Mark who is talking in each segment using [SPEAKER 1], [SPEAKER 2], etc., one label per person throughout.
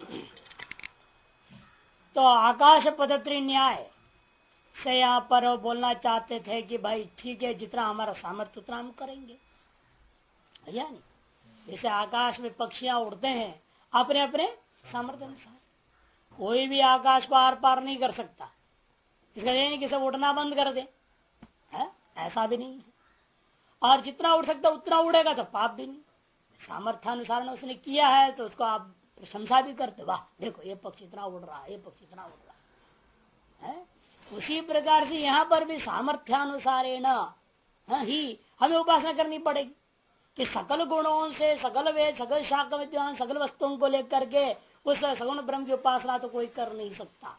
[SPEAKER 1] तो आकाश पदत्री न्याय से यहाँ पर वो बोलना चाहते थे कि भाई ठीक है, जितना हमारा सामर्थ्य उतना हम करेंगे, या नहीं। जैसे आकाश में पक्षियां उड़ते हैं अपने अपने सामर्थ्य अनुसार, कोई भी आकाश को आर पार नहीं कर सकता। इसका यह नहीं कि सब उड़ना बंद कर दे, है? ऐसा भी नहीं है। और जितना उड़ सकता उतना उड़ेगा तो पाप भी नहीं। सामर्थ्यानुसार उसने किया है तो उसको आप प्रशंसा भी करते, वाह देखो ये पक्षी इतना उड़ रहा है, ये पक्षी इतना उड़ रहा है। उसी प्रकार से यहाँ पर भी सामर्थ्यानुसार ही हमें उपासना करनी पड़ेगी कि सकल गुणों से सकल वेद सकल शास्त्र विद्वान सकल वस्तुओं को लेकर के उस सगुण ब्रह्म की उपासना तो कोई कर नहीं सकता।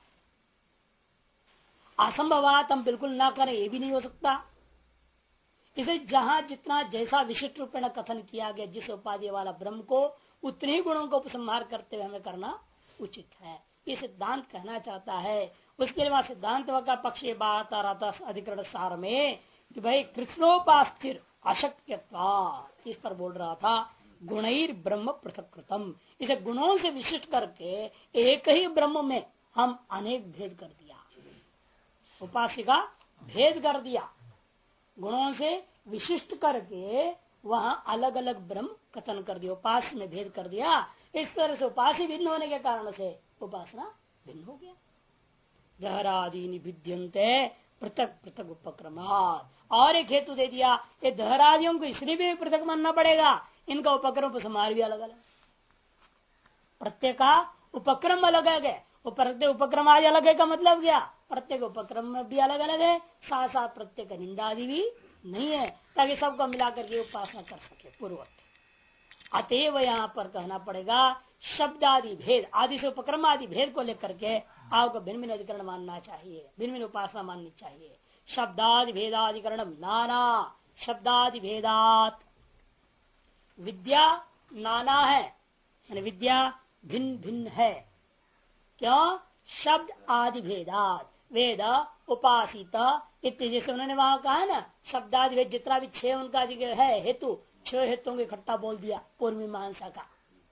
[SPEAKER 1] असंभवात हम बिल्कुल ना करें ये भी नहीं हो सकता। इसे जहां जितना जैसा विशिष्ट रूप में कथन किया गया जिस उपाधि वाला ब्रह्म को उतने ही गुणों को उपसंहार करते हुए हमें करना उचित है, ये सिद्धांत कहना चाहता है। उसके बाद सिद्धांत का पक्ष ये बात आ रहा था अधिकरण सार में कि भाई कृष्णोपास्थिर अशक्यत्वा, इस पर बोल रहा था गुणैर ब्रह्म पृथकृतम। इसे गुणों से विशिष्ट करके एक ही ब्रह्म में हम अनेक भेद कर दिया, उपासिका भेद कर दिया, गुणों से विशिष्ट करके वहां अलग अलग ब्रह्म कथन कर दिया, उपास में भेद कर दिया। इस तरह से उपासी भिन्न होने के कारण से उपासना भिन्न हो गया। दहरादि भिद्यंते पृथक पृथक उपक्रमात्, और एक हेतु दे दिया, ये दहरादियों को इसलिए भी पृथक मानना पड़ेगा, इनका उपक्रम उपसंहार भी अलग अलग, प्रत्येक का उपक्रम अलग अलग है। प्रत्येक उपक्रम आज अलग है का मतलब क्या, प्रत्येक उपक्रम भी अलग अलग है, साथ साथ प्रत्येक निंदादि भी नहीं है, ताकि सबको मिलाकर के उपासना कर सके पूर्वत। अतएव यहाँ पर कहना पड़ेगा शब्द आदि भेद आदि से उपक्रम आदि भेद को लेकर के आपको भिन्न भिन्न अधिकरण मानना चाहिए, भिन्न भिन्न उपासना माननी चाहिए। शब्दादि भेदाधिकरण नाना शब्दादि भेदात, विद्या नाना है, विद्या भिन्न भिन्न है। क्यों? शब्द आदि भेदात, वेद उपासित इत्यादि, जैसे उन्होंने वहां कहा ना शब्दादि भेद जितना भी 6 उनका है हेतु, 6 हेतुओं को इकट्ठा बोल दिया पूर्व मीमांसा का।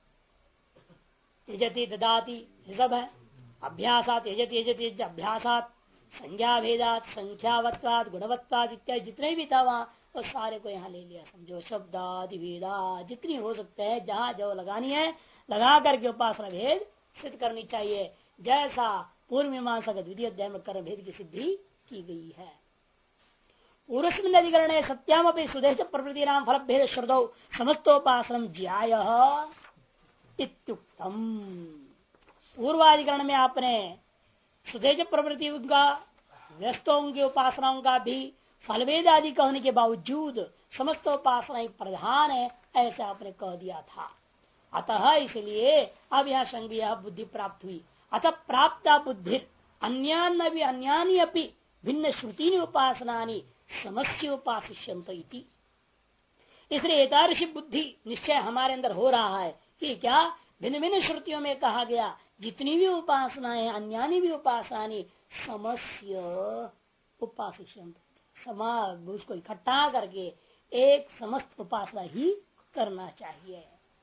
[SPEAKER 1] यजति ददाति सब है, अभ्यासात यजति यजति अभ्यासात, संज्ञा भेदात संख्यावत्वाद गुणवत्वाद इत्यादि जितने भी था वहां वो सारे को यहाँ ले लिया। समझो शब्दादि भेदा जितनी हो सकते हैं, जहां जो लगानी है लगा करके उपासना भेद सिद्ध करनी चाहिए, जैसा पूर्व मीमांसा का द्वितीय अध्याय में कर्म भेद की सिद्धि की गई है। पूर्वस्मिन् अधिकरणे सत्याम अपनी सुदेश प्रवृत्ति नाम फल भेद श्रुतौ समस्तोपासनम ज्याय इत्युक्तम। पूर्वाधिकरण में आपने सुदेश प्रवृत्ति का व्यस्तों की उपासनाओं का भी फलभेद आदि कहने के बावजूद समस्त उपासना प्रधान है ऐसा आपने कह दिया था। अतः इसलिए अब यहाँ संज्ञा बुद्धि प्राप्त हुई। अतः प्राप्त बुद्धि अन्यान्य अन्यानी अपनी भिन्न श्रुति उपासनानी समस्या उपासिष्यन्त इति। इसलिए एतादृशी बुद्धि निश्चय हमारे अंदर हो रहा है कि क्या भिन्न भिन्न श्रुतियों में कहा गया जितनी भी उपासनाएं अन्यानी भी उपासनानी समस्या उपासिष्यन्त, उसको इकट्ठा करके एक समस्त उपासना ही करना चाहिए।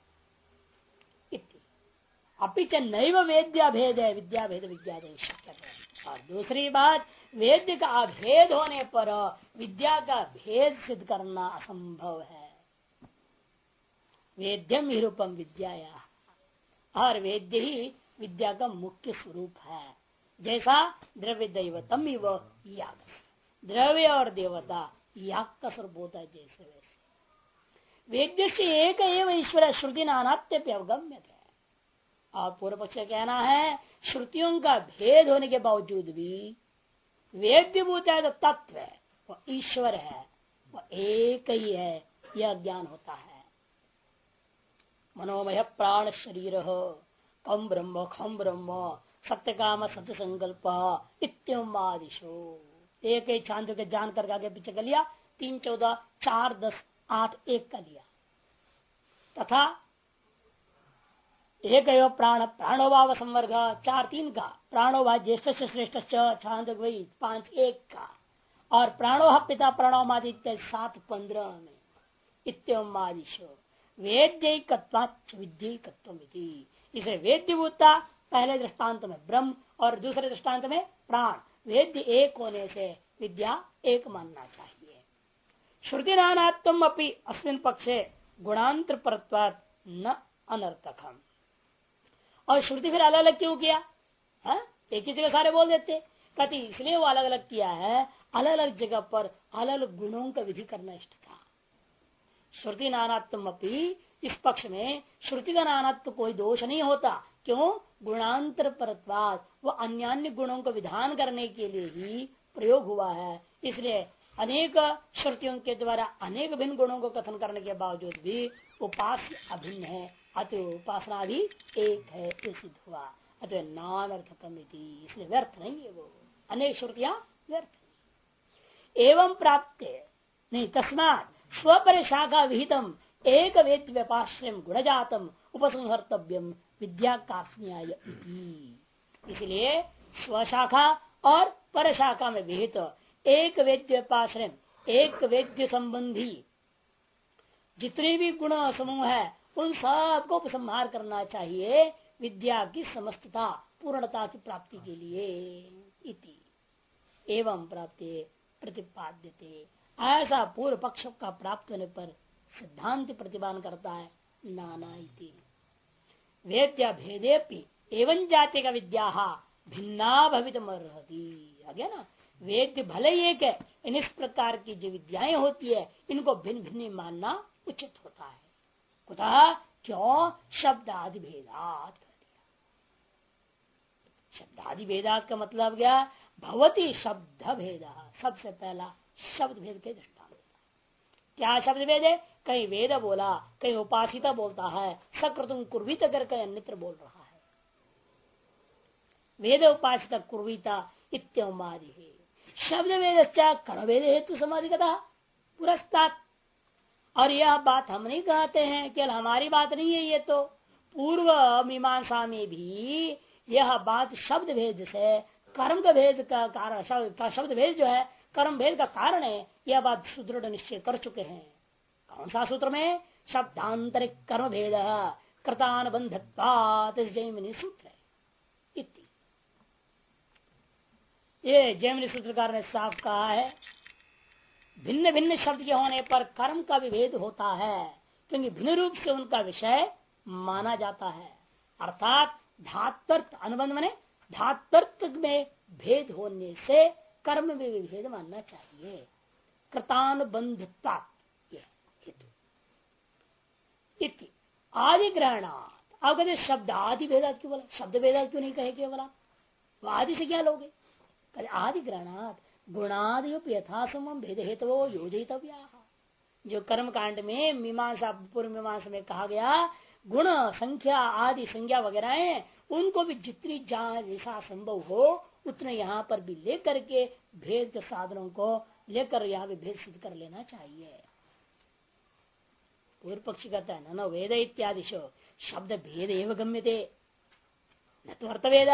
[SPEAKER 1] अपिच नैव वेद्या भेद है विद्या भेद विद्यादेव शक्य है। और दूसरी बात, वेद्य का अभेद होने पर विद्या का भेद सिद्ध करना असंभव है। वेद्यम ही रूपम विद्याया, और वेद्य ही विद्या का मुख्य स्वरूप है। जैसा द्रव्य दैवतम ही वह याग, द्रव्य और देवता याग का स्वरूप होता है, जैसे वैसे वेद्य से एक एवं ईश्वर श्रुति नानात्य अवगम्य है। और पूर्व पक्ष कहना है श्रुतियों का भेद होने के बावजूद भी वेद्यभूत है तो तत्व है, वो ईश्वर है, वो एक ही है, यह ज्ञान होता है। मनोमय प्राण शरीर कम ब्रह्म खम ब्रह्म सत्य काम सत्य संकल्प इत्यम आदिशो। एक ही छांद के जान करके आगे पीछे कर लिया, 3, 14, 4, 10, 8, 1 का लिया, तथा एक प्राण प्राणोभाव संवर्ग 4, 3 का, प्राणोभाव ज्येष्ठ से श्रेष्ठ छांद वही 5, 1 का, और प्राणोह पिता प्रणवमादित्य 7, 15 में इत्यम आदिशो वेद्यकत्वाच्च विद्यकत्वमिति। इसे वेद्यभूता पहले दृष्टांत में ब्रह्म और दूसरे दृष्टांत में प्राण, वेद्य एक होने से विद्या एक मानना चाहिए। श्रुति नानात्म अपनी अस्मिन पक्षे गुणांतर परत्वात् न अनर्थकम। और श्रुति फिर अलग अलग क्यों किया? एक ही जगह सारे बोल देते, कहते इसलिए वो अलग अलग किया है, अलग अलग जगह पर अलग अलग गुणों का विधि करना इष्ट था। श्रुति नानात्म अपनी, इस पक्ष में श्रुति का नानात्व कोई दोष नहीं होता। क्यों? गुणांतर परत्वाद, वो अन्य गुणों को विधान करने के लिए ही प्रयोग हुआ है। इसलिए अनेक श्रुतियों के द्वारा अनेक भिन्न गुणों को कथन करने के बावजूद भी उपास्य अभिन्न है, अतः उपासना भी एक है, ये सिद्ध हुआ। अतः नानर्थकम, इसलिए व्यर्थ नहीं है वो, अनेक श्रुतियां व्यर्थ नहीं। एवं प्राप्त नहीं, तस्मात् स्वपर शाखा विहितम एक वेद व्यपाश्रम गुणजातम उपसंहर्तव्यम विद्या कार्ष्ण्याय। इसलिए स्वशाखा और पर शाखा में विहित एक वेद्य व्यपाश्रम, एक वेद्य संबंधी जितने भी गुण समूह है उन सबको उपसंहार करना चाहिए विद्या की समस्तता पूर्णता की प्राप्ति के लिए। इति एवं प्राप्ति प्रतिपाद्यते, ऐसा पूर्व पक्ष का प्राप्त होने पर सिद्धांत प्रतिपादन करता है। नाना इति वेद्या भेदेपि एवं जाति का विद्या भिन्ना भवितुमर्हति। आ गया ना, वेद्य भले एक है, इन इस प्रकार की जो विद्याएं होती है इनको भिन्न भिन्न मानना उचित होता है। कुतः? क्यों? शब्दादि भेदात कर दिया। शब्दादि भेदात का मतलब क्या? भवती शब्द भेद, सबसे पहला शब्द भेद के दृष्टांत। क्या शब्द भेद है? कहीं वेद बोला, कहीं उपासिता बोलता है, सकृतुम कुर्वीत अगर कहीं अन्यत्र बोल रहा है। वेद उपासिता कुर्वीता इत्योमादि है। शब्द वेद कर्म वेद हेतु समाधि कथा पुरस्तात्। और यह बात हम नहीं कहते हैं, केवल हमारी बात नहीं है, ये तो पूर्व मीमांसा में भी यह बात शब्द भेद से कर्म का भेद का कारण, शब्द भेद जो है कर्म भेद का कारण है, यह बात सुदृढ़ निश्चय कर चुके हैं। कौन सा सूत्र में? शब्दांतरिक कर्म भेद कृतानुबंधत्वात्, जैमिनी सूत्र है। इति ये जैमिनी सूत्रकार ने साफ कहा है, भिन्न भिन्न शब्द के होने पर कर्म का भी भेद होता है, क्योंकि भिन्न रूप से उनका विषय माना जाता है। अर्थात धात्वर्थ अनुबंध माने धात्वर्थ में भेद होने से कर्म में भी भेद मानना चाहिए। कृतानुबंधत्वात् हेतु आदि ग्रहणात्। अब कहते शब्द आदि भेदात क्यों बोला? शब्द भेदात क्यों नहीं कहे केवल आप? आदि से क्या लोगे? आदि ग्रहणात् गुणादि यथासम भेद हेतु योजितव्या। जो कर्म कांड में मीमांसा पूर्व मीमांसा में कहा गया गुण संख्या आदि संज्ञा वगैरह है, उनको भी जितनी जैसा संभव हो उतने यहाँ पर भी लेकर के भेद के साधनों को लेकर यहाँ भी भेद सिद्ध कर लेना चाहिए। पूर्व पक्षी कहता है न वेद इत्यादि शब्द भेद एवं गम्यते न तो अर्थवेद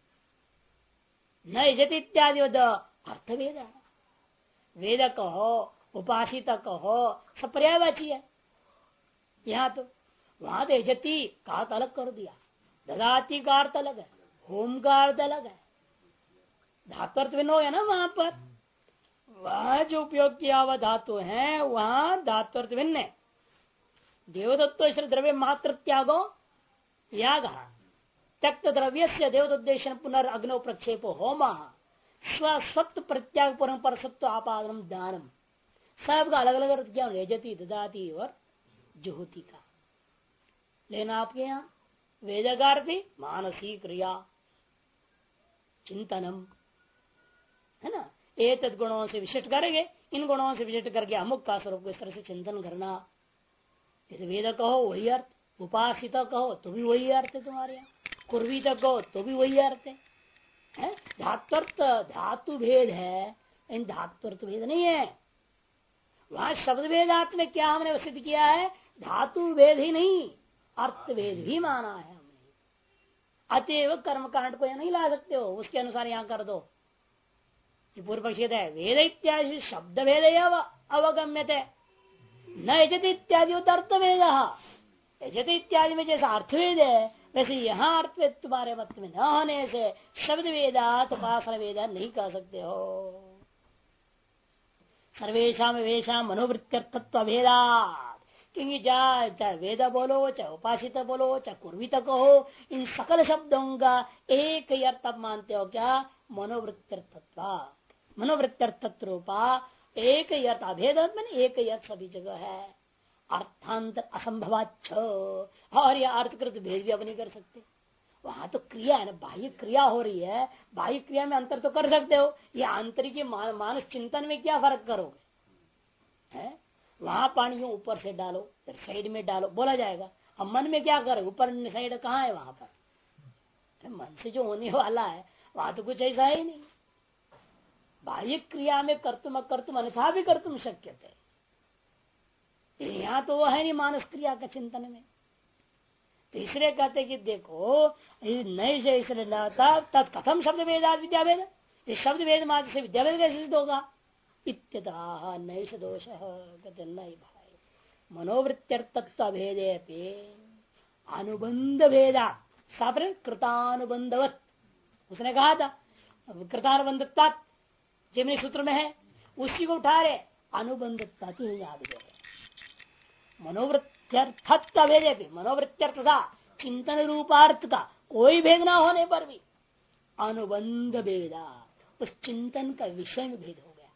[SPEAKER 1] न यजति इत्यादि अर्थवेद। वेद कहो उपासित कहो सब पर्यायवाची है। यहाँ तो वहां तो यजति का अर्थ अलग कर दिया, ददाती का अर्थ अलग है, होम का अर्थ अलग है, धातु भिन्न हो गया ना। वहां पर वह जो उपयोग किया हुआ धातु है वहां धातु भिन्न है। देवदत्त द्रव्य मात्र त्यागो याग त्यक्त द्रव्य से देवदोद्देश्य पुनर्अग्नो प्रक्षेपो होम स्वस्वत्व प्रत्याग पर सत्व आपादनम दानम। सबका अलग अलग अर्थ क्या? यजति ददाती और जुहुति का लेना। आपके यहाँ वेदगार्थी मानसिक क्रिया चिंतनम है ना, एक गुणों से विशिष्ट करेंगे, इन गुणों से विशिष्ट करके अमुक का स्वरूप को इस तरह से चिंतन करना। जैसे वेद कहो वही अर्थ, उपासित कहो तो भी वही अर्थ है तुम्हारे यहाँ, कुर्वीत कहो तो भी वही अर्थ है। धात्वर्थ धातु भेद है, इन धात्वर्थ भेद नहीं है। वहां शब्द भेदात में क्या हमने सिद्ध किया है? धातु भेद ही नहीं अर्थ भेद भी माना है हमने। अतएव कर्म कांड को यहाँ नहीं ला सकते हो, उसके अनुसार यहाँ कर दो। पूर्व पक्ष कहता है वेद इत्यादि शब्द भेद अवगम्यते न यजति इत्यादि अर्थ भेद। यजति इत्यादि में जैसा अर्थ भेद है वैसे यहाँ अर्थ तुम्हारे मत में न होने से शब्द वेदात उपासना वेदा नहीं कह सकते हो। सर्वेशा वेशा मनोवृत्त्यर्थत्व भेदात, क्योंकि चाहे वेद बोलो, चाहे उपासित बोलो, चाहे कुर्वित कहो, इन सकल शब्दों का एक ही अर्थ आप मानते हो क्या? मनोवृत्त्यर्थत्व। मनोवृत्त्यर्थत्व रूपा एक ही अर्थ, अभेद मैंने एक ही अर्थ सभी जगह है। अर्थांतर असंभवाच्छ, और यह अर्थकृत भेद भी अब नहीं कर सकते। वहां तो क्रिया है ना, बाह्य क्रिया हो रही है, बाह्य क्रिया में अंतर तो कर सकते हो, ये आंतरिक मानस चिंतन में क्या फर्क करोगे? है वहां पानी ऊपर से डालो, फिर साइड में डालो, बोला जाएगा। अब मन में क्या करोगे? ऊपर साइड कहाँ है? वहां पर मन से जो होने वाला है वहां तो कुछ ऐसा है नहीं। बाह्य क्रिया में कर्तुम अकर्तुम अन्यथा भी कर्तुम शक्य थे, यहाँ तो वो है नहीं मानस क्रिया का चिंतन में। तीसरे कहते कि देखो नए से इसलिए तत्कथम शब्द वेदात विद्या वेद, इस शब्द वेद मात्र से विद्या वेद कैसे सिद्ध होगा? इत्यतः नैष दोष कहते नहीं भाई, मनोवृत्त्यर्थत्व भेदे अनुबंध भेदा सापरे कृतानुबंधवत, उसने कहा था कृतानुबंधता जिमनी सूत्र में है, उसी को उठा रहे अनुबंधता याद गए। मनोवृत्त्यर्थत्व भेदे भी, मनोवृत्त्यर्थ था चिंतन रूपार्थ का कोई भेद ना होने पर भी अनुबंध भेदा, उस चिंतन का विषय में भेद हो गया।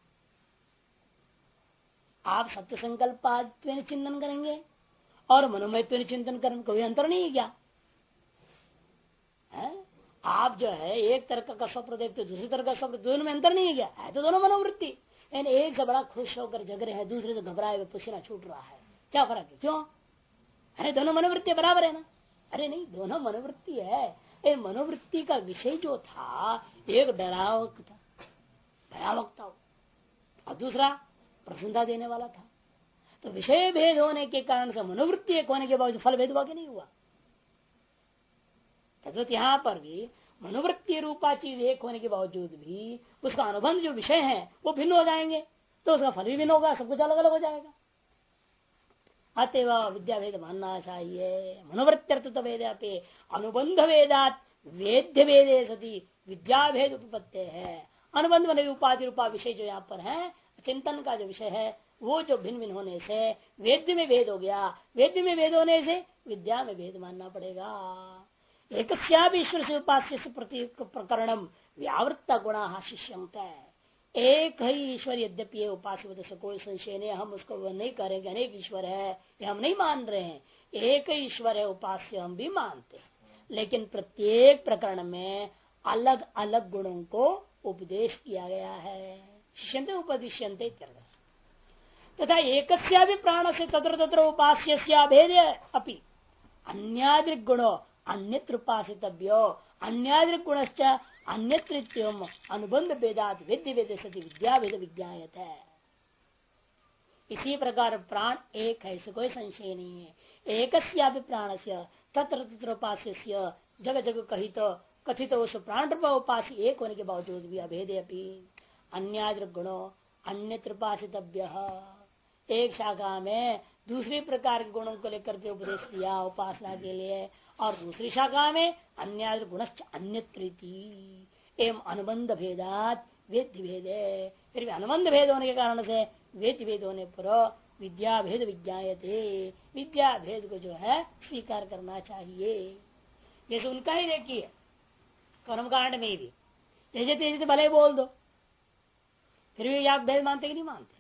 [SPEAKER 1] आप सत्य संकल्प चिंतन करेंगे और मनोमय चिंतन करेंगे, कोई अंतर नहीं है क्या? है? आप जो है एक तरह का स्वप्न देखते, दूसरी तरह का स्वप्न, दोनों में अंतर नहीं है क्या? है तो दोनों मनोवृत्ति। एक से बड़ा खुश होकर जग रहे हैं, दूसरे से घबराए हुए पसीना छूट रहा है, क्या फर्क है? क्यों? अरे दोनों मनोवृत्ति बराबर है ना? अरे नहीं, दोनों मनोवृत्ति है। ये मनोवृत्ति का विषय जो था, एक डरावक था, भयावक था, और दूसरा प्रसन्नता देने वाला था। तो विषय भेद होने के कारण से मनोवृत्ति एक होने के बावजूद फल भेद हुआ कि नहीं हुआ? तद्वत यहाँ पर भी मनोवृत्ति रूपा चीज एक होने के बावजूद भी उसका अनुबंध जो विषय है वो भिन्न हो जाएंगे, तो उसका फल भी भिन्न होगा, सब कुछ अलग अलग हो जाएगा। अतएव विद्या भेद मानना चाहिए। मनोवृत्त्यर्थ वेद अनुबंध वेदात वेद्य भेदे सती विद्या भेद उपपत्ति है। अनुबंध मन उपाधि रूपा विषय जो यहाँ पर है, चिंतन का जो विषय है, वो जो भिन्न भिन्न होने से वेद्य में भेद हो गया, वेद्य में भेद होने से विद्या में भेद मानना पड़ेगा। एक ईश्वर से उपास्य से प्रतीक प्रकरणम व्यावृत्त गुणा शिष्यंत है। एक ही ईश्वर यद्यपि उपास्य से कोई संशय नहीं, हम उसको नहीं करेंगे अनेक ईश्वर है ये हम नहीं मान रहे हैं, एक ही ईश्वर है उपास्य हम भी मानते हैं, लेकिन प्रत्येक प्रकरण में अलग अलग गुणों को उपदेश किया गया है। शिष्यंते उपदिश्यंते तथा एक प्राण से तत्र तत्र उपास्य भेद अपि अन्याद्रिक गुणो अन्यत्र उपासितव्यो अन्याद्रिक गुणश्च अन्यत्र अनुबंध भेदात विद्य वेद सती विद्या भेद विज्ञायत है। इसी प्रकार प्राण एक है, इसे कोई संशय नहीं है। एक प्राण से तत्र तत्र उपास्य जग जग कथित उस प्राण उपास्य एक होने के बावजूद भी अभेदे अपनी अन्याद्रिक गुणो अन्यत्र उपासितव्य, एक शाखा में दूसरी प्रकार के गुणों को लेकर के उपदेश दिया उपासना के लिए, और दूसरी शाखा में अन्य गुणश्च अन्यत्रीति एवं अनुबंध भेदात वेद्य भेदे। फिर भी अनुबंध भेद होने के कारण से वेद्य भेद होने पर विद्या भेद विज्ञायते, विद्या भेद को जो है स्वीकार करना चाहिए। जैसे उनका ही देखिए कर्मकांड में भी तेजे तेजे भले बोल दो, फिर भी आप भेद मानते कि नहीं मानते?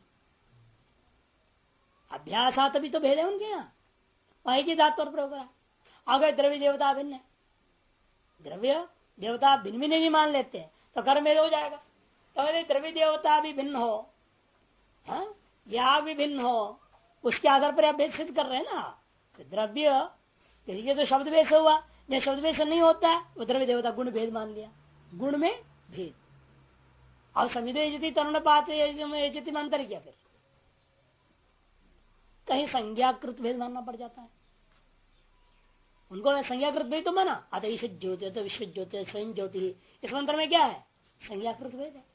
[SPEAKER 1] अभ्यास तभी तो भेद है उनके यहाँ, वही की धातु प्रयोग करा। अगर द्रव्य देवता भिन्न है, द्रव्य देवता भिन्न भी नहीं मान लेते हैं तो कर्म भेद हो जाएगा। तो अगर द्रव्य देवता भी भिन्न हो, या भी भिन्न हो, उसके आधार पर आप भेद सिद्ध कर रहे हैं ना। तो द्रव्य ये तो शब्द भेद से हुआ, जब शब्द भेद से नहीं होता है वो द्रव्य देवता गुण भेद मान लिया, गुण में भेद। और संविदे तरुण पाते में अंतर किया, फिर कहीं संज्ञाकृत भेद मानना पड़ जाता है उनको। संज्ञाकृत भेद तो माना अतः ज्योति तो विश्व ज्योति स्वयं ज्योति, इस मंत्र में क्या है? संज्ञाकृत भेद है।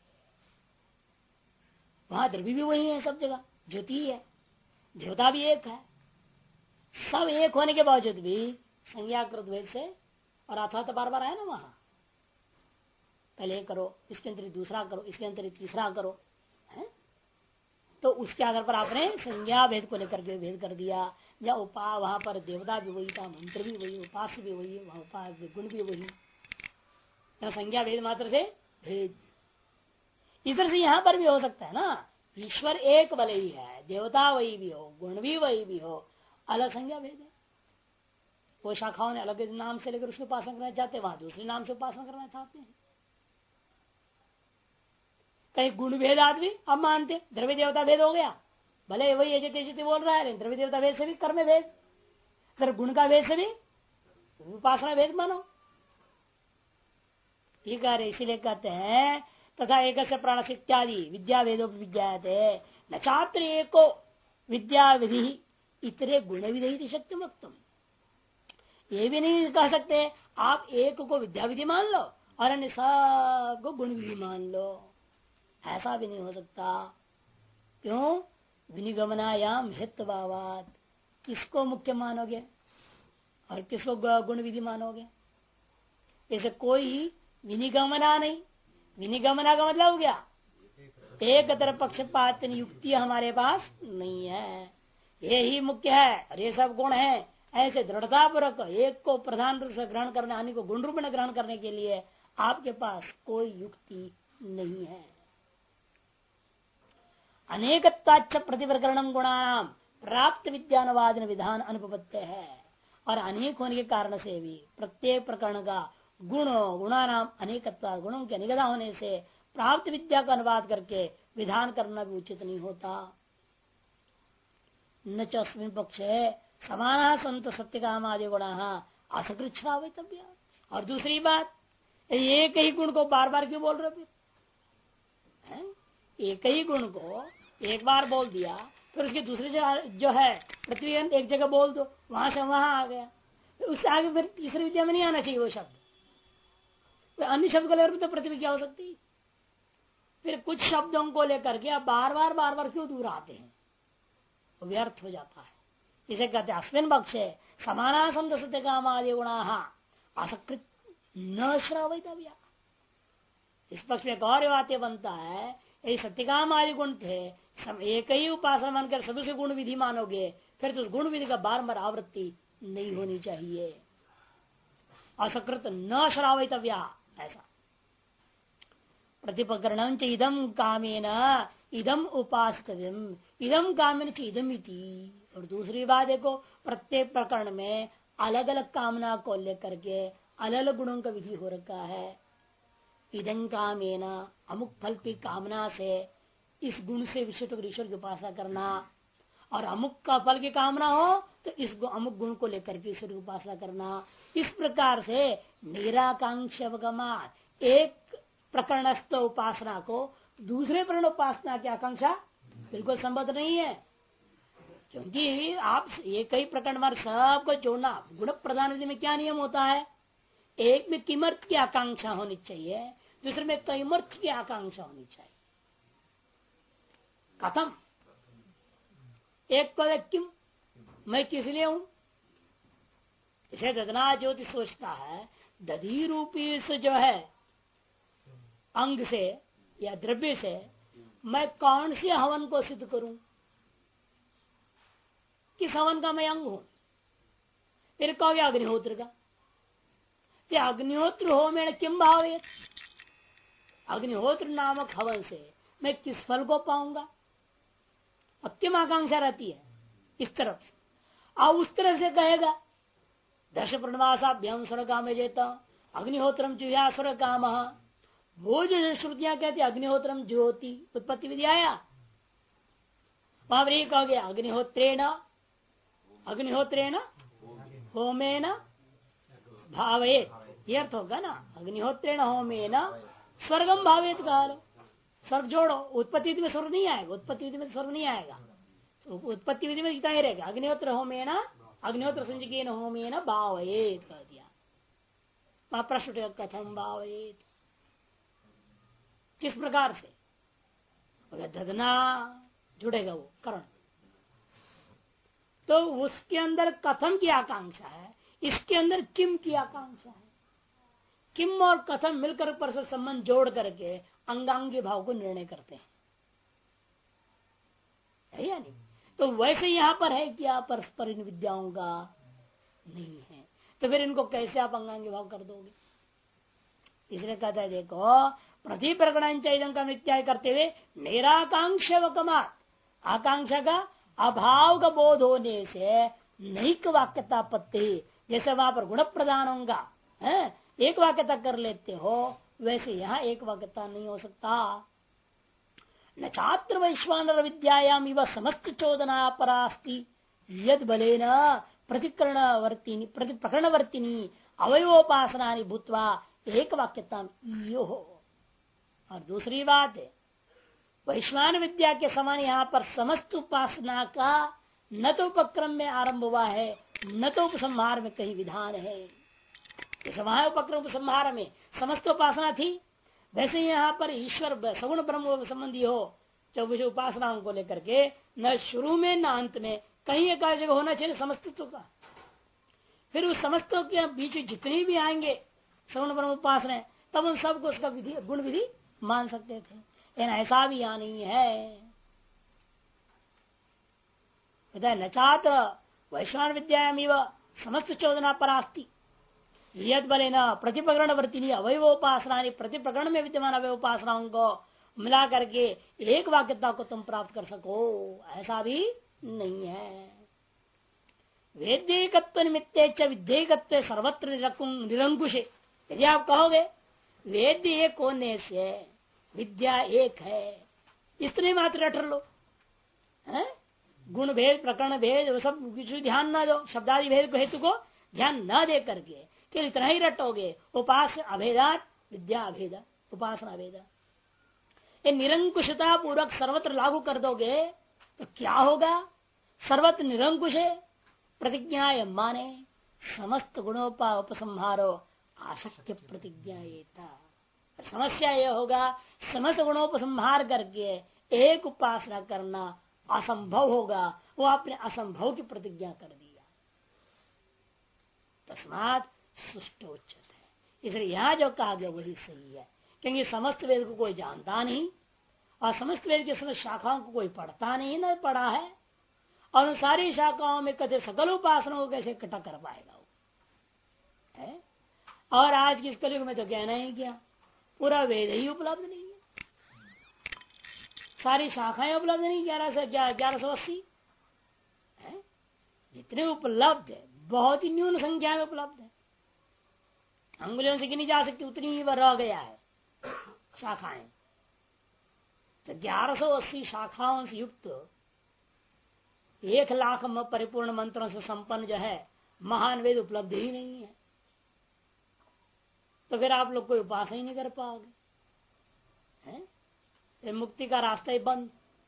[SPEAKER 1] वहां द्रव्य भी वही है, सब जगह ज्योति ही है, देवता भी एक है। सब एक होने के बावजूद भी संज्ञाकृत भेद से, और अथा तो बार बार आया ना वहां, पहले करो, इसके अंतर दूसरा करो, इसके अंतर तीसरा करो, है? तो उसके आधार पर आपने संज्ञा भेद को लेकर के भेद कर दिया। या वहां पर देवता भी वही था, मंत्र भी वही, उपास भी वही, वहां उपास गुण भी वही, संज्ञा भेद मात्र से भेद। इधर से यहां पर भी हो सकता है ना, ईश्वर एक भले ही है, देवता वही भी हो, गुण भी वही भी हो, अलग संज्ञा भेद है। वो शाखाओं ने अलग नाम से लेकर उसकी उपासना करना चाहते हैं, वहां दूसरे नाम से उपासना करना चाहते हैं। कहीं गुण भेद आदमी अब मानते, द्रव्य देवता भेद हो गया, भले वही अजय बोल रहा है, लेकिन द्रव्य देवता भेद से भी कर्म भेद, फिर गुण का भेद से भी उपासना भेद मानो। ठीक है, इसीलिए कहते हैं तथा एक प्राण इत्यादि विद्या भेदो विद्या न छात्र एको विद्या विधि इतरे गुण विधि शक्ति वक्तुम। ये भी नहीं कह सकते आप एक को विद्या विधि मान लो और अन्य सब को गुण विधि मान लो, ऐसा भी नहीं हो सकता। क्यों? विनिगमनायाम हेत्वावाद, किसको मुख्य मानोगे और किसको गुण विधि मानोगे? जैसे कोई विनिगमना नहीं, विनिगमना का मतलब हो गया एक तरफ पक्षपात युक्ति हमारे पास नहीं है, ये ही मुख्य है और ये सब गुण है, ऐसे दृढ़ता पूर्वक एक को प्रधान रूप से ग्रहण करने, अन्य को गुण रूप में ग्रहण करने के लिए आपके पास कोई युक्ति नहीं है। अनेकत्वाच्च प्रतिप्रकरणम गुणानाम प्राप्त विद्यानुवादन विधान अनुपत्य है, और अनेक होने के कारण से भी प्रत्येक प्रकरण का गुणानाम अनेकत्व, गुणों की अनेकता होने से प्राप्त विद्या का अनुवाद करके विधान करना भी उचित नहीं होता। न चस्मिन पक्षे समाना संत सत्य काम आदि गुणा असकृच्छावितव्य। और दूसरी बात, एक ही गुण को बार बार क्यों बोल रहे फिर? एक ही गुण को एक बार बोल दिया, फिर उसकी दूसरी जो है पृथ्वी एक जगह बोल दो, वहां से वहां आ गया, उससे आगे फिर तीसरी विद्या में नहीं आना चाहिए वो शब्द। अन्य शब्द को लेकर तो पृथ्वी क्या हो सकती? फिर कुछ शब्दों को लेकर के आप बार बार क्यों दूर आते हैं? वो व्यर्थ हो जाता है। इसे कहते अस्मिन पक्षे समाना संत सत्य काम आदि गुणा असकृत न श्रावितव्या। इस पक्ष में एक और बात बनता है, यदि सत्यकाम आदि गुण थे, एक ही उपासना मानकर सभी से गुण विधि मानोगे, फिर तो गुण विधि का बार बार आवृत्ति नहीं होनी चाहिए। असकृत न श्रावितव्या, ऐसा। प्रतिपकरण च इदम कामेन इदम उपासतव्यम, इदम कामेन च इदम इति। और दूसरी बात देखो, प्रत्येक प्रकरण में अलग अलग कामना को लेकर के अलग अलग गुणों का विधि हो रखा है। इदं कामेन, अमुक फल की कामना से इस गुण से विशिष्ट ईश्वर की उपासना करना, और अमुक का फल की कामना हो तो इस अमुक गुण को लेकर के ईश्वर की उपासना करना। इस प्रकार से निराकांक्ष अवगमान, एक प्रकरणस्थ उपासना को दूसरे प्रकरण उपासना की आकांक्षा बिल्कुल संभव नहीं है, क्योंकि आप एक ही प्रकरण मार सबको जोड़ना। गुण प्रधान विधि में क्या नियम होता है? एक में किमर्थ की आकांक्षा होनी चाहिए, दूसरे में कैमर्थ की आकांक्षा होनी चाहिए। कथम? एक को किम, मैं किस लिए हूं? इसे ददना ज्योति सोचता है, दधी रूपी से जो है अंग से या द्रव्य से मैं कौन से हवन को सिद्ध करूं? किस हवन का मैं अंग हूं? फिर कहोगे अग्निहोत्र का। अग्निहोत्र हो मेरा किम भाव है? अग्निहोत्र नामक हवन से मैं किस फल को पाऊंगा? और किम आकांक्षा रहती है इस तरफ से। अब उस तरफ से कहेगा दश प्रणवासाभ्यम स्वर्ग काम जेता अग्निहोत्रम जुया स्वर्ग काम। वो जो श्रुतियां कहती अग्निहोत्रम ज्योति उत्पत्ति विधि आया, वहां पर एक हो गया अग्निहोत्रेण होमेन भावेत, ये अर्थ होगा ना। अग्निहोत्रेण होमेन स्वर्गम भावेत काल, स्वर्ग जोड़ो। उत्पत्ति विधि में स्वर्ग नहीं आएगा, उत्पत्ति विधि में स्वर्ग नहीं आएगा, उत्पत्ति विधि में कितना ही रहेगा। अग्निहोत्र होमेन, अग्निहोत्र संजकेन होमेन भावेत कह दिया। वहां प्रश्न कथम भावेत, किस प्रकार से? ददना जुड़ेगा वो करण, तो उसके अंदर कथम की आकांक्षा है। इसके अंदर किम की आकांक्षा है। किम और कथम मिलकर परस्पर संबंध जोड़ करके अंगांगी भाव को निर्णय करते हैं, है या नहीं? तो वैसे यहां पर है क्या परस्पर इन विद्याओं का नहीं है, तो फिर इनको कैसे आप अंगांगी भाव कर दोगे? इसलिए कहता है देखो प्रति प्रकरण का इत्यादि करते हुए निराकांक्षा व कमात, आकांक्षा का अभाव का बोध होने से नैक वाक्यता पत्ति, जैसे वहां पर गुण प्रदान होगा है, एक वाक्यता कर लेते हो, वैसे यहाँ एक वाक्यता नहीं हो सकता। न छात्र वैश्वानर विद्यायाम इव समस्त चोदना परास्ति यद बलेन प्रतिप्रकरणवर्तिनी अवयोपासना भूतवा एक वाक्यता यो हो। और दूसरी बात है वैश्वान विद्या के समान यहाँ पर समस्त उपासना का न तो उपक्रम में आरंभ हुआ है न तो उपसंहार में कहीं विधान है। वहां उपक्रम उपसंहार में समस्त उपासना थी, वैसे यहाँ पर ईश्वर सगुण ब्रह्म संबंधी हो जब विषय उपासनाओं को लेकर के न शुरू में न अंत में कहीं एक जगह होना चाहिए समस्तत्व का। फिर उस समस्तों के बीच जितनी भी आएंगे सगुण ब्रह्म उपासना तब उन सबको उसका विधि गुण विधि मान सकते थे, लेकिन ऐसा भी यहाँ नहीं है। न छात्र वैश्वान विद्यायामिव समस्त चोदना परास्ति यद बले न प्रतिप्रकरण वर्तिनी अवयवोपासना, प्रतिप्रकरण में विद्यमान अवयवोपासनाओं को मिला करके एक वाक्यता को तुम प्राप्त कर सको, ऐसा भी नहीं है। वेद्यकत्व निमित्ते विद्येकत्व सर्वत्र निरंकुश, यदि आप कहोगे वेद्य एक होने से विद्या एक है, इतने मात्र रट लो, गुण भेद प्रकरण भेद वो सब कुछ ध्यान न दो, शब्दादि भेद को हेतु को ध्यान न दे करके कि इतना ही रटोगे उपास अभेदात विद्या अभेद उपासना अभेद, ये निरंकुशता पूर्वक सर्वत्र लागू कर दोगे तो क्या होगा? सर्वत्र निरंकुश है, प्रतिज्ञा माने समस्त गुणोपा उपसंहारो आशक्य प्रतिज्ञा। समस्या यह होगा समस्त गुणोपसंहार करके एक उपासना करना असंभव होगा, वो आपने असंभव की प्रतिज्ञा कर दिया। तस्मात् सुष्टोच्चत है, इसलिए यहाँ जो कहा गया वही सही है, क्योंकि समस्त वेद को कोई जानता नहीं और समस्त वेद के समस्त शाखाओं को कोई पढ़ता नहीं, न पढ़ा है, और उन सारी शाखाओं में कदे सकल उपासनाओं को कैसे इकट्ठा कर पाएगा वो है? और आज की इस कलयुग में तो कहना ही क्या, पूरा वेद ही उपलब्ध नहीं है, सारी शाखाएं उपलब्ध नहीं, 1180 है, जितने उपलब्ध है बहुत ही न्यून संख्या में उपलब्ध है, अंगुलियों से गिनी जा सकती उतनी ही रह गया है शाखाएं। तो 1180 शाखाओं से युक्त 1,00,000 परिपूर्ण मंत्रों से संपन्न जो है महान वेद उपलब्ध ही नहीं है, तो फिर आप लोग कोई उपासना ही नहीं कर पाओगे, है? मुक्ति का रास्ता ही बंद,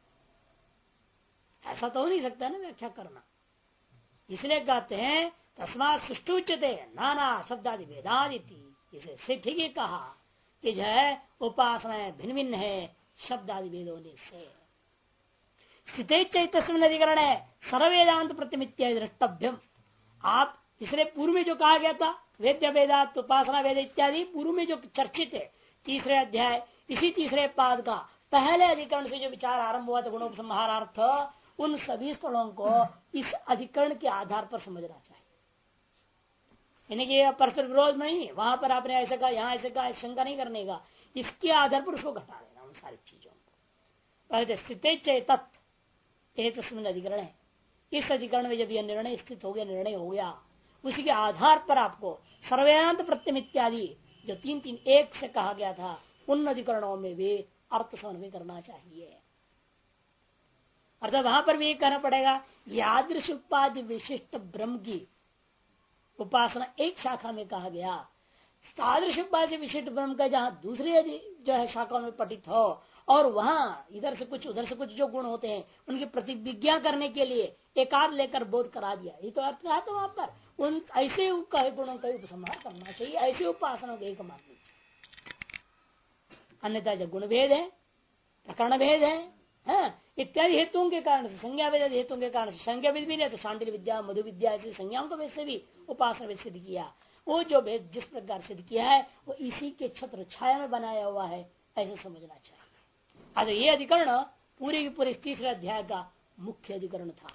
[SPEAKER 1] ऐसा तो हो नहीं सकता ना व्याख्या करना। इसलिए कहते हैं तस्मात् सुष्टुच्यते नाना शब्दादि वेदादिति, इसे से ठीक ही कहा कि जो है उपासनाएं भिन्न भिन्न है शब्दादि वेदों से। स्थिते चैतन्य अधिकरण है सर्ववेदांत प्रतिमित्या द्रष्टव्यम। आप इसलिए पूर्व में जो कहा गया था वेद्य वेदात उपासना वेद इत्यादि पूर्व में जो चर्चित है तीसरे अध्याय, इसी तीसरे पाद का पहले अधिकरण से जो विचार आरंभ हुआ था गुणोपसंहारार्थ, उन सभी स्थलों को इस अधिकरण के आधार पर समझना चाहिए। यानी कि परस्पर विरोध नहीं, वहां पर आपने ऐसे कहा यहाँ ऐसे कहा, शंका नहीं करने का, इसके आधार पर उसको घटा देना उन सारी चीजों को। पहले स्थित चेतस्मिन अधिकरण है, इस अधिकरण में जब यह निर्णय स्थित हो गया, निर्णय हो गया, उसी के आधार पर आपको सर्वेदांत प्रत्यम इत्यादि जो 3 एक से कहा गया था उन अधिकरणों में भी अर्थ समन्वय करना चाहिए। अर्थात वहां पर भी कहना पड़ेगा यादृश उपाधि विशिष्ट ब्रह्म की उपासना एक शाखा में कहा गया, तादृश उपाधि विशिष्ट ब्रह्म का जहाँ दूसरी जो है शाखाओं में पठित हो, और वहां इधर से कुछ उधर से कुछ जो गुण होते हैं उनकी प्रतिविज्ञा करने के लिए एकाध लेकर बोध करा दिया, ये तो अर्थ कहा था वहां पर। उन ऐसे गुणों का उपसंहार करना चाहिए, ऐसे उपासना को एक माननी चाहिए। अन्यथा जो गुण भेद है, प्रकरण भेद है, है इत्यादि हेतुओं के कारण से, संज्ञा वेद हेतुओं के कारण से, संज्ञा वेद भी नहीं तो शांति विद्या मधु विद्या ऐसी संज्ञाओं को वैसे भी उपासना वेद सिद्ध किया। वो जो वेद जिस प्रकार सिद्ध किया है वो इसी के छत्र छाया में बनाया हुआ है, ऐसे समझना चाहिए। आज ये अधिकरण पूरे की पूरे तीसरे अध्याय का मुख्य अधिकरण था।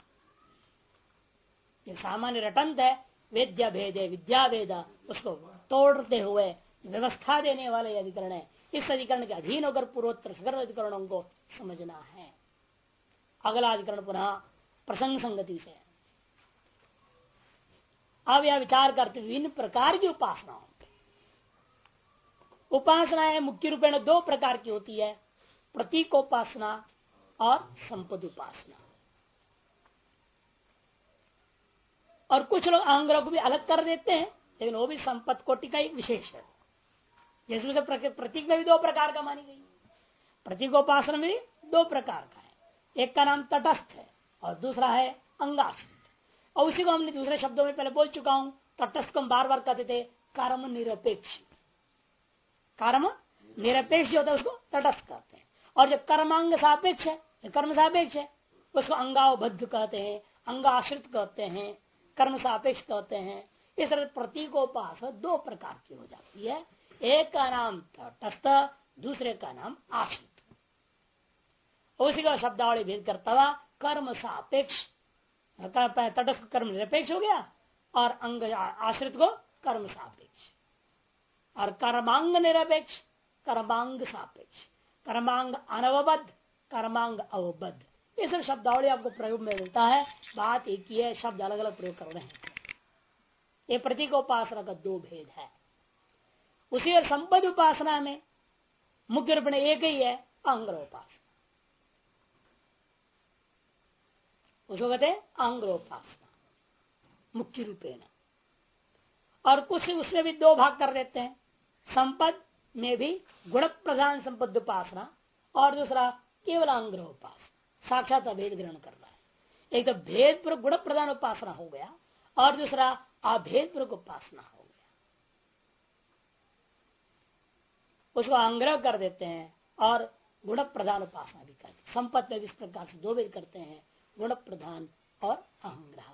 [SPEAKER 1] ये सामान्य रटंत है वेद्या भेद है, विद्या भेद, उसको तोड़ते हुए व्यवस्था देने वाले अधिकरण है। इस अधिकरण के अधीन होकर पूर्वोत्तर सगर्भ अधिकरणों को समझना है। अगला अधिकरण पुनः प्रसंग संगति से। अब यह विचार करते विभिन्न प्रकार की उपासनाओं, उपासनाएं मुख्य रूप में दो प्रकार की होती है, प्रतीकोपासना और संपद उपासना। और कुछ लोग अहंग्रह को भी अलग कर देते हैं, लेकिन वो भी संपत्ति कोटि का एक विशेष है। जिसमें से प्रतीक में भी दो प्रकार का मानी गई। प्रतीकोपासना में भी दो प्रकार का है, एक का नाम तटस्थ है और दूसरा है अंगाश्रित। और उसी को हमने दूसरे शब्दों में पहले बोल चुका हूं। तटस्थ को हम बार बार कहते थे कर्म निरपेक्ष। कर्म निरपेक्ष होता है उसको तटस्थ कहते हैं, और जो कर्मांग सापेक्ष है, कर्म सापेक्ष है, उसको अंगावबद्ध कहते हैं, अंगाश्रित कहते हैं, कर्म सापेक्ष कहते हैं। इस तरह प्रतीकोपासना दो प्रकार की हो जाती है, एक का नाम तटस्थ, दूसरे का नाम आश्रित। उसी का शब्दावली भेद करता हुआ कर्म सापेक्ष, तटस्थ कर्म निरपेक्ष हो गया और अंग आश्रित को कर्म सापेक्ष, और कर्मांग निरपेक्ष कर्मांग सापेक्ष, कर्मांग अनवबद्ध कर्मांग अवबद्ध। ये सब शब्दावली आपको प्रयोग में मिलता है। बात एक ही है, शब्द अलग अलग प्रयोग कर रहे हैं। ये प्रतीकोपासना का दो भेद है। उसी और संपद उपासना में मुख्य रूप में एक ही है, अंग्रोपासना। उसको कहते हैं अंग्रोपासना मुख्य रूपेण। और कुछ उसमें भी दो भाग कर देते हैं, संपद में भी गुण प्रधान संपद उपासना और दूसरा केवल अंग्रोपासना, साक्षात अभेद ग्रहण कर रहा है। एक तो भेद पूर्वक गुण प्रधान उपासना हो गया और दूसरा अभेद पूर्वक उपासना हो गया, उसको अंग्रह कर देते हैं और गुण प्रधान उपासना भी करते हैं। संपत्ति में इस प्रकार से दो भेद करते हैं, गुण प्रधान और अहंग्रह।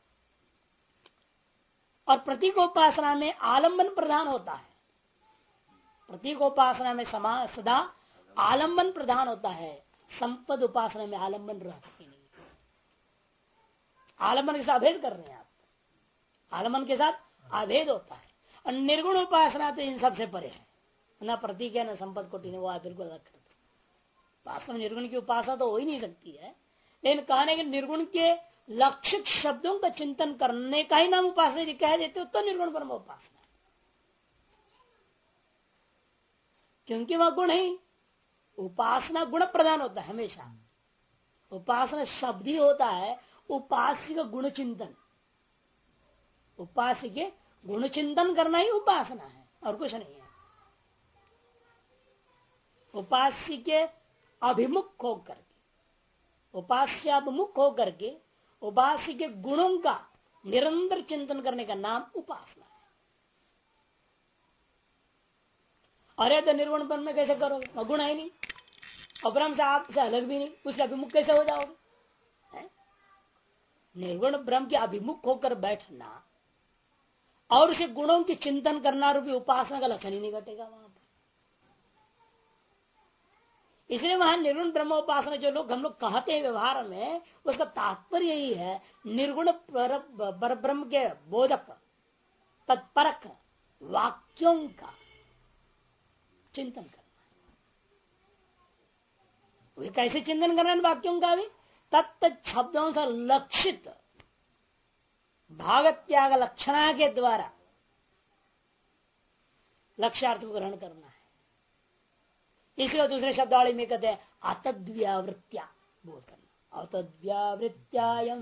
[SPEAKER 1] और प्रतीकोपासना में आलंबन प्रधान होता है। प्रतीकोपासना में सदा आलंबन प्रधान होता है, संपद उपासना में आलंबन रहता ही नहीं। आलंबन के साथ अभेद कर रहे हैं आप, आलंबन के साथ अभेद होता है। और निर्गुण उपासना तो इन सबसे परे है, ना प्रतीक है ना संपद कोटि ने, वो आप बिल्कुल अलग कर दो। वास्तव में निर्गुण की उपासना तो हो ही नहीं सकती है, लेकिन कहने के निर्गुण के लक्षित शब्दों का चिंतन करने का ही नाम उपासना कह देते हो तो निर्गुण ब्रह्म उपासना है, क्योंकि वह गुण ही। उपासना गुण प्रधान होता है हमेशा, उपासना शब्द ही होता है उपास्य का गुण चिंतन। उपास्य के गुण चिंतन करना ही उपासना है और कुछ नहीं है। उपास्य के अभिमुख होकर के, उपास्याभिमुख होकर के उपास्य के गुणों का निरंतर चिंतन करने का नाम उपासना है। अरे तो निर्गुण ब्रह्म में कैसे करोगे, अगुण है नहीं, और ब्रह्म से आपसे अलग भी नहीं, उससे अभिमुख कैसे हो जाओगे? निर्गुण ब्रह्म के अभिमुख होकर बैठना और उसे गुणों के चिंतन करना रूपी उपासना का लक्षण ही नहीं घटेगा वहां पर। इसलिए वहां निर्गुण ब्रह्म उपासना जो लोग हम लोग कहते हैं व्यवहार में, उसका तात्पर्य यही है निर्गुण ब्रह्म के बोधक तत्परक वाक्यों का चिंतन करना। वे कैसे चिंतन करना है वाक्यों का भी? तत्त शब्दों से लक्षित भाग त्याग लक्षणा के द्वारा लक्ष्यार्थ को ग्रहण करना है। इसलिए दूसरे शब्दावली में कहते हैं अतद्व्यावृत्या बोध करना, अतद्व्यावृत्यायम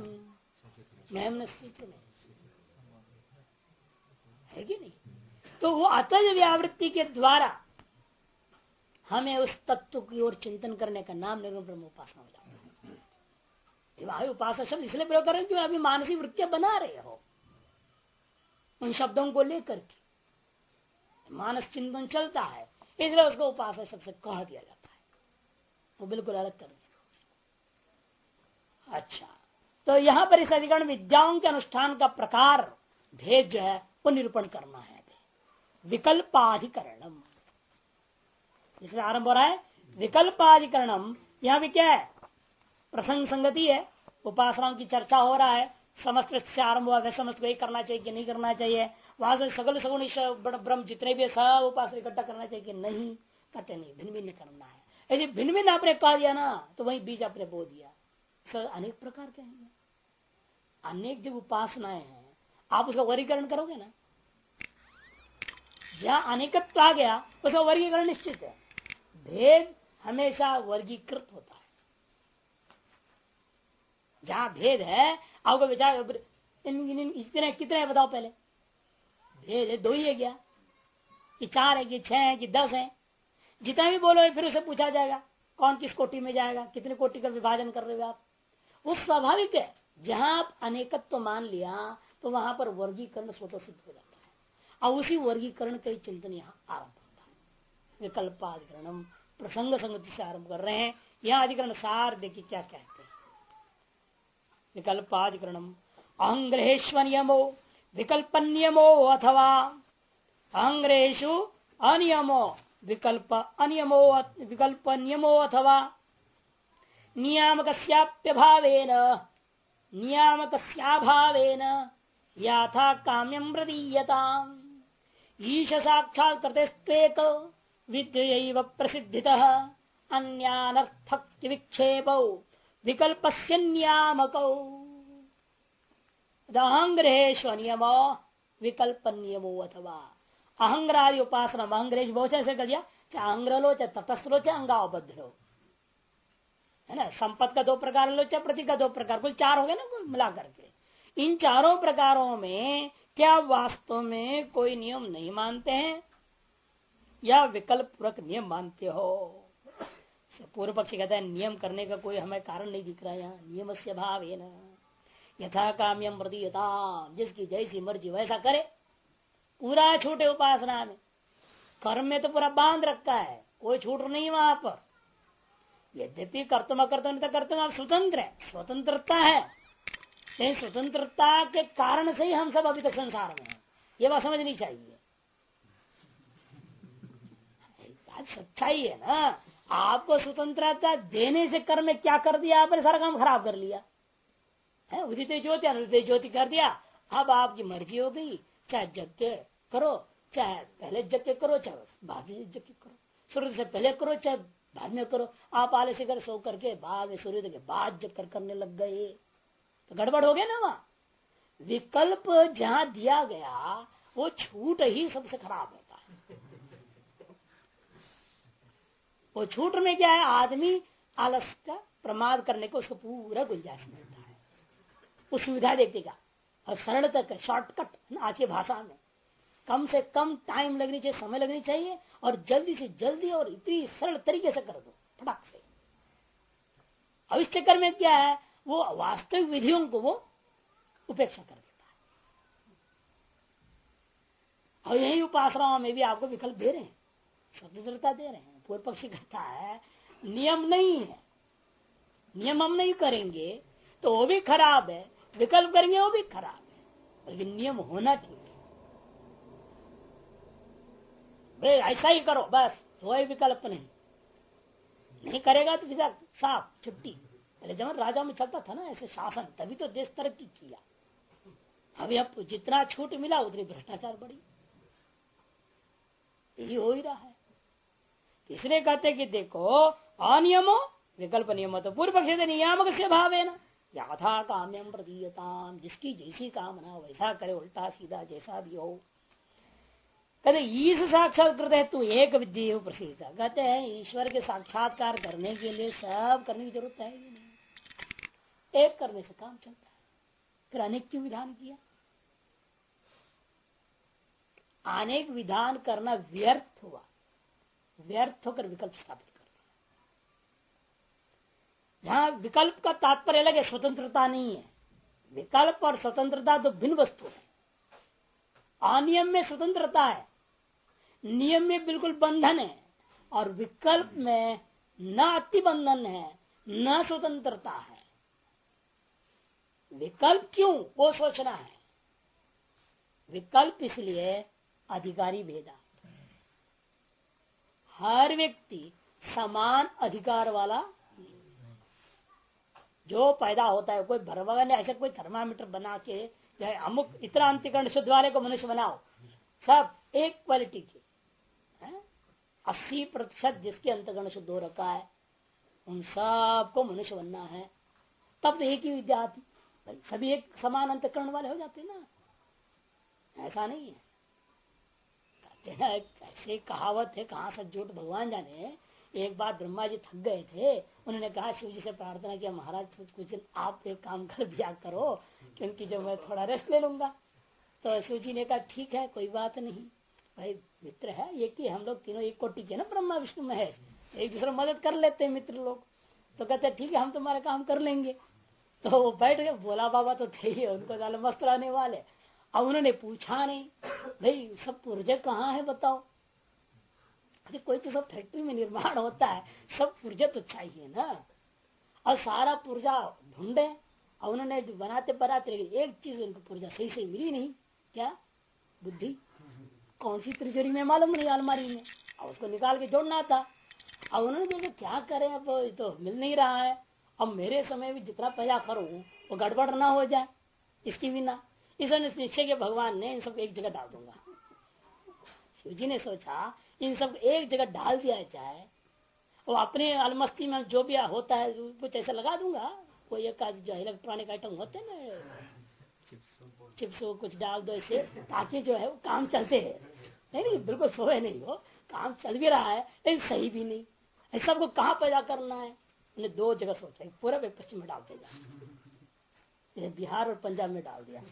[SPEAKER 1] है कि नहीं? तो वो अतज व्यावृत्ति के द्वारा हमें उस तत्व की ओर चिंतन करने का नाम निर्गुण ब्रह्म उपासना हो जाता है। उपासना शब्द इसलिए प्रयोग कर रहे हैं कि अभी मानसिक वृत्तियां बना रहे हो, उन शब्दों को लेकर के मानस चिंतन चलता है, इसलिए उसको उपासना शब्द से कह दिया जाता है। वो बिल्कुल अलग कर दिया। अच्छा, तो यहाँ पर इस अधिकरण विद्याओं के अनुष्ठान का प्रकार भेद जो है वो निरूपण करना है। विकल्पाधिकरणम इसलिए आरंभ हो रहा है विकल्पाधिकरणम। यहाँ भी क्या है, प्रसंग संगति है, उपासनाओं की चर्चा हो रहा है। समस्त से आरंभ हुआ, समस्त को करना चाहिए कि नहीं करना चाहिए, वहां से सगल सगुण ब्रह्म जितने भी सब उपासना इकट्ठा करना चाहिए कि नहीं, कहते नहीं, भिन्न भिन्न करना है। यदि भिन्न भिन्न आपने कह दिया ना तो वही बीज आपने बो दिया। सर अनेक प्रकार के हैं, अनेक जब उपासनाएं हैं, आप उसका वर्गीकरण करोगे ना, जहां अनेकत्व आ गया उसका वर्गीकरण निश्चित है। भेद हमेशा वर्गीकृत होता है। जहां भेद है आपको विचार कितने कितने बताओ पहले, भेद है दो ही है क्या, कि चार है कि छह है कि 10 है, जितना भी बोलो फिर उसे पूछा जाएगा कौन किस कोटि में जाएगा, कितने कोटि का विभाजन कर रहे हो आप। वो स्वाभाविक है, जहां आप अनेकत्व मान लिया तो वहां पर वर्गीकरण स्वतः सिद्ध हो जाता है। और उसी वर्गीकरण का चिंतन यहाँ आरंभ होता है। विकल्पाधिकरणम प्रसंग संगति से आरंभ कर रहे हैं। यह अधिकरण सार देखिए क्या कहते हैं। विकल्पाधिकरणम अहंग्रहेश्व नियमो विकल्प नियमो अथवा अहंग्रहेशु अनियमो विकल्प नियमो अथवा नियामकस्याभावेन याथा काम्यं प्रदीयताम् ईश साक्षात् कृतेस्त्वेक विद्यैव प्रसिद्धितः अन्यानर्थक विक्षेपौ विकल्पस्य नियामकौ अहंग्रहेश्व नियमो विकल्प नियमो अथवा अहंग्रादि उपासना। अहंग्रहेश बहुत से कर दिया, चाहे अहंग्रह लो चाहे तटस्थ लो चाहे अंगावबद्ध लो, है ना। संपत्ति का 2 प्रकार लो चाहे प्रति का 2 प्रकार, कुल 4 हो गए ना मिला करके। इन चारों प्रकारों में क्या वास्तव में कोई नियम नहीं मानते हैं या विकल्प पूर्वक नियम मानते हो? पूर्व पक्षी कहता है नियम करने का कोई हमें कारण नहीं दिख रहा है। यहाँ नियम से भाव है ना, यथा काम्यम प्रदीयता, जिसकी जैसी मर्जी वैसा करे, पूरा छूटे उपासना में, कर्म में तो पूरा बांध रखा है, कोई छूट नहीं वहां पर। यद्यपि कर्तुम अकर्तुम कर्तुम आप स्वतंत्र है, स्वतंत्रता है, लेकिन स्वतंत्रता के कारण से ही हम सब अभी तक संसार में हैं, ये बात समझनी चाहिए। बात सच्चाई है ना। आपको स्वतंत्रता देने से कर्म में क्या कर दिया आपने, सारा काम खराब कर लिया है। उदित ज्योति अनुदित ज्योति कर दिया। अब आपकी मर्जी हो गई, चाहे यज्ञ करो, चाहे पहले यज्ञ करो, चाहे बाद में यज्ञ करो, सूर्य से पहले करो चाहे बाद में करो। आप आले से कर सो करके बाद में सूर्य के बाद जब करने लग गए तो गड़बड़ हो गया ना। वहां विकल्प जहां दिया गया वो छूट ही सबसे खराब होता है। वो छूट में क्या है, आदमी आलस का प्रमाद करने को उसको पूरा गुंजाइश मिलता है। वो सुविधा देखेगा और सरल तक शॉर्टकट आज की भाषा में कम से कम टाइम लगनी चाहिए, समय लगनी चाहिए, और जल्दी से जल्दी और इतनी सरल तरीके से कर दो फटाक से। अब इस चक्कर में क्या है, वो वास्तविक विधियों को वो उपेक्षा कर देता है। और यही उपासनाओं में भी आपको विकल्प दे रहे हैं, स्वतंत्रता दे रहे हैं। पूर्व पक्षी कहता है नियम नहीं है, नियम हम नहीं करेंगे तो वो भी खराब है, विकल्प करेंगे वो भी खराब है, लेकिन नियम होना ठीक है। भाई ऐसा ही करो बस, कोई विकल्प नहीं करेगा तो सीधा साफ छुट्टी। पहले जब राजा में चलता था ना ऐसे शासन, तभी तो देश तरक्की किया। अभी अब जितना छूट मिला उतनी भ्रष्टाचार बढ़ी, यही हो ही रहा है। इसलिए कहते कि देखो अनियमो विकल्प नियम तो पूर्व पक्ष से नियामक से भाव है ना, याथा काम्यम प्रदीयताम, जिसकी जैसी कामना वैसा करे, उल्टा सीधा जैसा भी हो। कहते ईश साक्षात्कृत है तू एक विद्या प्रसिद्ध। कहते हैं ईश्वर के साक्षात्कार करने के लिए सब करने की जरूरत है ही नहीं, एक करने से काम चलता है। फिर अनेक क्यों विधान किया? अनेक विधान करना व्यर्थ हुआ, व्यर्थ होकर विकल्प स्थापित कर दिया। जहां विकल्प का तात्पर्य अलग है, स्वतंत्रता नहीं है। विकल्प और स्वतंत्रता तो भिन्न वस्तु है। अनियम में स्वतंत्रता है, नियम में बिल्कुल बंधन है, और विकल्प में न अति बंधन है न स्वतंत्रता है। विकल्प क्यों वो सोचना है। विकल्प इसलिए अधिकारी भेदा, हर व्यक्ति समान अधिकार वाला जो पैदा होता है। कोई भगवान ने ऐसा कोई थर्मामीटर बना के चाहे अमुक इतना अंतिकरण शुद्ध वाले को मनुष्य बनाओ, सब एक क्वालिटी के 80% जिसके अंतकरण शुद्ध हो रखा है उन सबको मनुष्य बनना है, तब तो एक ही विद्या आती। सभी एक समान अंतकरण वाले हो जाते ना, ऐसा नहीं है। ऐसे कहावत है, कहाँ से झूठ भगवान जाने। एक बार ब्रह्मा जी थक गए थे, उन्होंने कहा शिव जी से प्रार्थना किया, महाराज कुछ दिन आप एक काम कर दिया करो क्योंकि जो मैं थोड़ा रेस्ट ले लूंगा। तो शिव जी ने कहा ठीक है कोई बात नहीं, भाई मित्र है एक ही, हम लोग तीनों एक कोटि के ना, ब्रह्मा विष्णु महेश, एक दूसरे मदद कर लेते हैं मित्र लोग। तो कहते ठीक है हम तुम्हारा काम कर लेंगे। तो वो बैठ गए, भोला बाबा तो थे ही, उनको ज्यादा मस्त रहने वाले। अब उन्होंने पूछा नहीं भाई सब पुर्जे कहाँ है बताओ। अरे कोई तो सब फैक्ट्री में निर्माण होता है, सब पुर्जा तो चाहिए ना। और सारा पुर्जा ढूंढे और उन्होंने बनाते एक चीज उनको पुर्जा सही से मिली नहीं। क्या बुद्धि, कौन सी तिजोरी में मालूम नहीं, अलमारी में, और उसको निकाल के जोड़ना था। अब उन्होंने देखा क्या करें, अब तो मिल नहीं रहा है, अब मेरे समय भी जितना पैसा करूं वो गड़बड़ ना हो जाए इसकी बिना। इसने निश्चय के भगवान ने इन सब एक जगह डाल दूंगा। शिव जी ने सोचा इन सब एक जगह डाल दिया जाए, और अपने अलमस्ती में जो भी होता है कुछ ऐसा लगा दूंगा। कोई एक जो इलेक्ट्रॉनिक आइटम होते हैं ना, चिप्स कुछ डाल दो ऐसे, ताकि जो है वो काम चलते है। नहीं बिल्कुल सोए नहीं हो, काम चल भी रहा है लेकिन सही भी नहीं। ऐसा सबको कहाँ पैदा करना है, उन्हें दो जगह सोचा, पूरब पश्चिम में डाल देगा, बिहार और पंजाब में डाल दिया।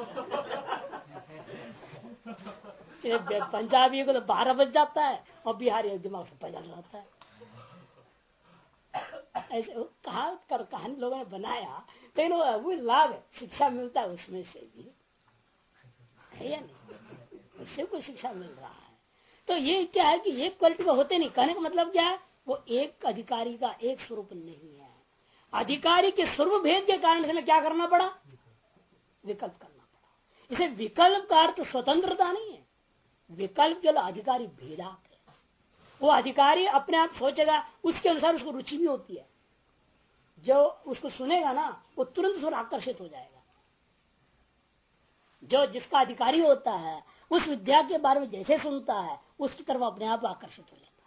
[SPEAKER 1] पंजाबी को तो 12 बज जाता है और बिहारी दिमाग से पैदा रहता है। ऐसे कहानी लोगों ने बनाया, लेकिन वो लाभ है, शिक्षा मिलता है उसमें से भी, है या नहीं, उससे कोई शिक्षा मिल रहा है। तो ये क्या है कि एक क्वालिटी का होते नहीं, कहने का मतलब क्या है, वो एक अधिकारी का एक स्वरूप नहीं है। अधिकारी के स्वरूप भेद के कारण से क्या करना पड़ा, विकल्प करना पड़ा। इसे विकल्प का अर्थ स्वतंत्रता नहीं है, विकल्प केवल अधिकारी भेदात है। वो अधिकारी अपने आप सोचेगा, उसके अनुसार उसको रुचि भी होती है। जो उसको सुनेगा ना वो तुरंत उस पर आकर्षित हो जाएगा। जो जिसका अधिकारी होता है उस विद्या के बारे में जैसे सुनता है उसकी तरफ अपने आप आकर्षित हो जाता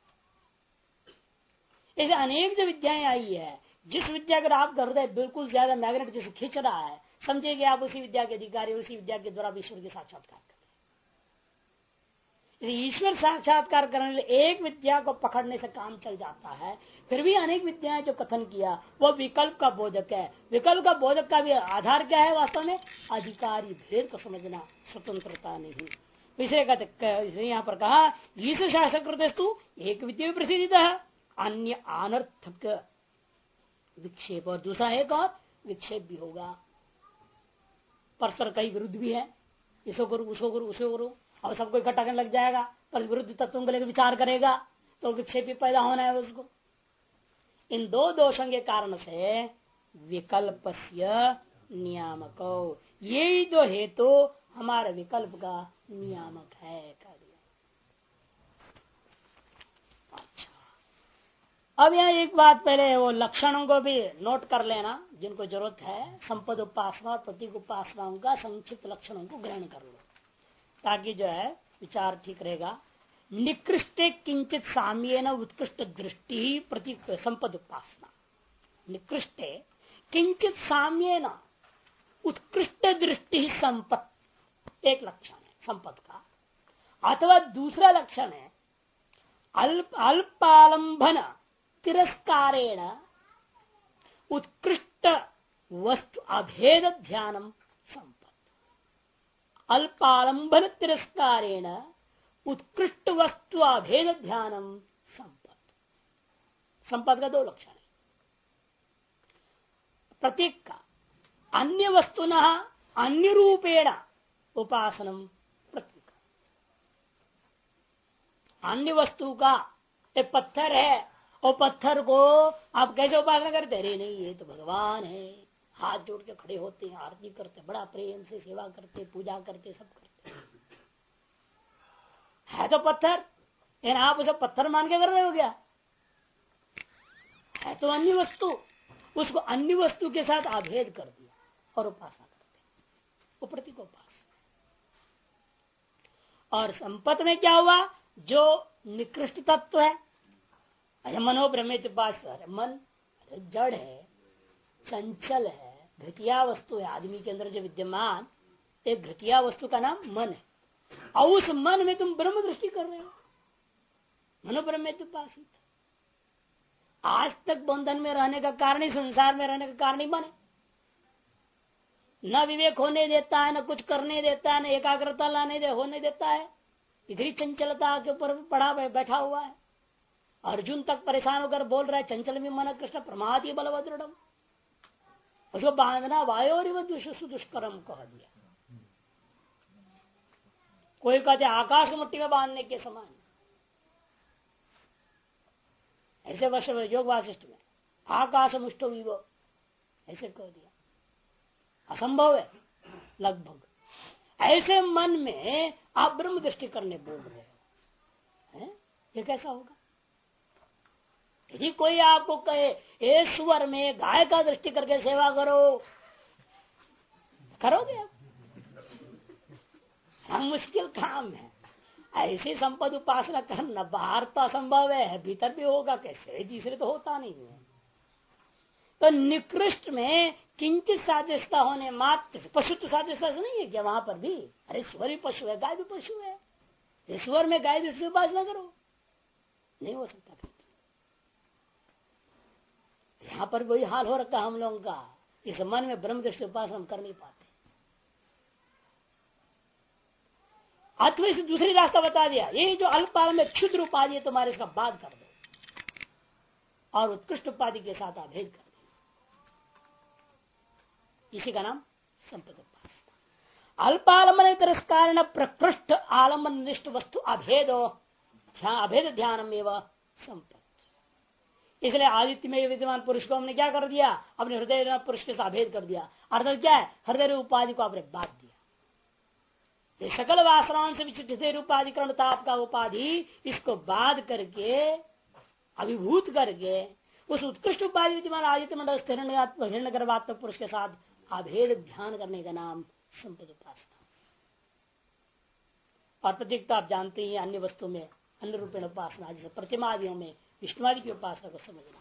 [SPEAKER 1] है। ऐसे अनेक जो विद्याएं आई है, जिस विद्या का आपका हृदय बिल्कुल ज्यादा मैग्नेट जैसे खींच रहा है, समझिए आप उसी विद्या के अधिकारी, उसी विद्या के द्वारा ईश्वर के साक्षात्कार कर। ईश्वर साक्षात्कार करने के लिए एक विद्या को पकड़ने से काम चल जाता है। फिर भी अनेक विद्याएं जो कथन किया वो विकल्प का बोधक है। विकल्प का बोधक का भी आधार क्या है, वास्तव में अधिकारी भेद को समझना, स्वतंत्रता नहीं। विषय यहाँ पर कहा ईश्वर शासकृतस्तु एक विद्या प्रसिद्ध है, अन्य अनर्थक विक्षेप, और दूसरा एक और विक्षेप भी होगा। परस्पर कई विरुद्ध भी है, इसको करो उसको करो उसको करो, और सबको इकट्ठा करने लग जाएगा, पर विरुद्ध तत्वों को लेकर विचार करेगा तो विक्षेप भी पैदा होना है उसको। इन दो दोषों के कारण से विकल्पस्य नियामको, यही दो हेतु हमारे विकल्प का नियामक है, कह दिया। अच्छा, अब यहाँ एक बात पहले वो लक्षणों को भी नोट कर लेना, जिनको जरूरत है। संपद उपासना और प्रतीक उपासनाओं का संक्षिप्त लक्षणों को ग्रहण कर लो, ताकि जो है विचार ठीक रहेगा। निकृष्टे किंचित साम्येन उत्कृष्ट दृष्टि प्रतीक संपद उपासना। निकृष्टे किंचित साम्येन उत्कृष्ट दृष्टि संपद एक लक्षण है संपद का, अथवा दूसरा लक्षण है अल्पालंबन तिरस्कारेण उत्कृष्ट वस्तु अभेद ध्यानम संपद। अल्पालंबन तिरस्कारेण उत्कृष्ट वस्तु अभेद ध्यानम संपद। संपद का दो लक्षण है। प्रतीक का अन्य वस्तुना अन्य रूपेण उपासनम प्रतीक। अन्य वस्तु का एक पत्थर है और पत्थर को आप कैसे उपासना करते, अरे नहीं ये तो भगवान है, हाथ जोड़ के खड़े होते हैं, आरती करते, बड़ा प्रेम से सेवा करते, पूजा करते, सब करते है तो पत्थर, लेकिन आप उसे पत्थर मान के कर रहे हो क्या? है तो अन्य वस्तु, उसको अन्य वस्तु के साथ अभेद कर दिया और उपासना करते, वो प्रतीकोपास। और संपत्ति में क्या हुआ? जो निकृष्ट तत्व है, मनो ब्रह्मेत उपास, मन जड़ है, चंचल है, घटिया वस्तु है, आदमी के अंदर जो विद्यमान एक घटिया वस्तु का नाम मन है, और उस मन में तुम ब्रह्म दृष्टि कर रहे हो, मनो ब्रह्मेत उपासित। आज तक बंधन में रहने का कारण ही, संसार में रहने का कारण ही मन है। न विवेक होने देता है, न कुछ करने देता है, न एकाग्रता लाने होने देता है, इधर चंचलता के ऊपर पड़ा बैठा हुआ है। अर्जुन तक परेशान होकर बोल रहा है, चंचल में मन कृष्ण प्रमाद बलवदृढ़, उसको बांधना वायोरिव दुष्कर्म कह दिया। कोई कहते आकाश मुट्ठी में बांधने के समान, ऐसे वर्ष योग वासिष्ठ में आकाश मुष्टो विवो ऐसे कह दिया, असंभव है लगभग। ऐसे मन में आप ब्रह्म दृष्टि करने बोल रहे हो, है? ये कैसा होगा? यदि कोई आपको कहे ए सुअर में गाय का दृष्टि करके सेवा करो, करोगे आप? मुश्किल काम है। ऐसी संपद उपासना करना बाहर तो असंभव है, भीतर भी होगा कैसे? तीसरे तो होता नहीं है। तो निकृष्ट में किंचित सादृश्यता होने मात्र, पशु तो सादृश्यता नहीं है क्या वहां पर भी? अरे स्वर भी पशु है, गाय भी पशु है, ईश्वर में गाय दृष्टि उपासना करो, नहीं हो सकता। फिर यहाँ पर वही हाल हो रखा हम लोगों का, इस मन में ब्रह्म दृष्टि उपासना हम कर नहीं पाते। अथवा इसे दूसरी रास्ता बता दिया, ये जो अल्पकाल में क्षुद्र उपाधि है तुम्हारे, इसका बाध कर दो और उत्कृष्ट उपाधि के साथ अभेद कर दो। इसी का नाम संपद उपासना। अल्पालंबन तिरस्कार प्रकृष्ट आलम्बन निष्ठ वस्तु अभेदो अभेद ध्यान एवं संपद। इसलिए आदित्य में विद्यमान पुरुष को हमने क्या कर दिया? अपने हृदय पुरुष के साथ अभेद कर दिया। अर्थात क्या है? हृदय उपाधि को आपने बांध दिया। ये सकल वासनाओं से विचित रूपाधिकरण था आपका उपाधि, इसको बाध करके अभिभूत करके उस उत्कृष्ट उपाधि विद्यमान आदित्य मंडल हिरण्य गर्भात्मक पुरुष के साथ अभेद ध्यान करने का नाम संपद उपासना। और प्रतीक तो आप जानते ही अन्य वस्तु में अन्य रूपेण उपासना, जैसे प्रतिमादियों में विष्णुवादि की उपासना को समझना।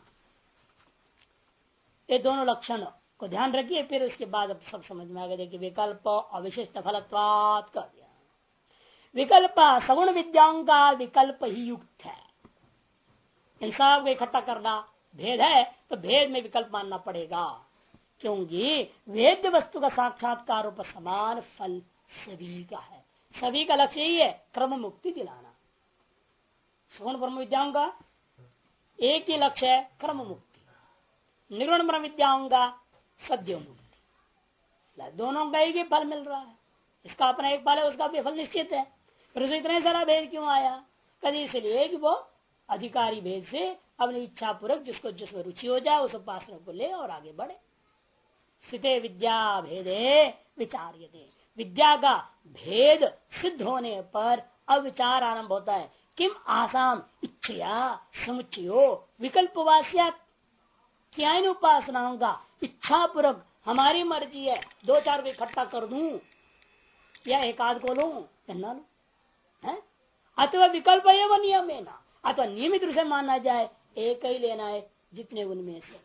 [SPEAKER 1] ये दोनों लक्षण को ध्यान रखिए, फिर उसके बाद अब सब समझ में आ गया। देखिए विकल्प अविशिष्ट फलत्वात् कर दिया। विकल्प सगुण विद्याओं का विकल्प ही युक्त है। इन सब को इकट्ठा करना, भेद है तो भेद में विकल्प मानना पड़ेगा, क्योंकि वेद्य वस्तु का साक्षात्कार पर समान फल सभी का है। सभी का लक्ष्य ही है क्रम मुक्ति दिलाना। सगुण ब्रह्म विद्याओं का एक ही लक्ष्य है क्रम मुक्ति, निर्गुण ब्रह्म विद्याओं का सद्यो मुक्ति। दोनों का एक ही फल मिल रहा है, इसका अपना एक फल है, उसका भी फल निश्चित है। फिर इतने सारा भेद क्यों आया? कभी इसलिए कि वो अधिकारी भेद से अपनी इच्छा पूर्वक जिसको जिसमें रुचि हो जाए उस उपासना को ले और आगे बढ़े। स्थिते विद्या भेदे विचार्यते। विद्या का भेद सिद्ध होने पर अविचार आरंभ होता है। किम आसाम इच्छया समुच्चयो विकल्पवास्या। क्या इन उपासनाओं का इच्छा पूर्वक हमारी मर्जी है, दो चार को इकट्ठा कर दूं या एक आध को लूं या न लूं, अथवा विकल्प एवं नियम है ना, अथवा नियमित रूप से माना जाए एक ही लेना है जितने उनमें से।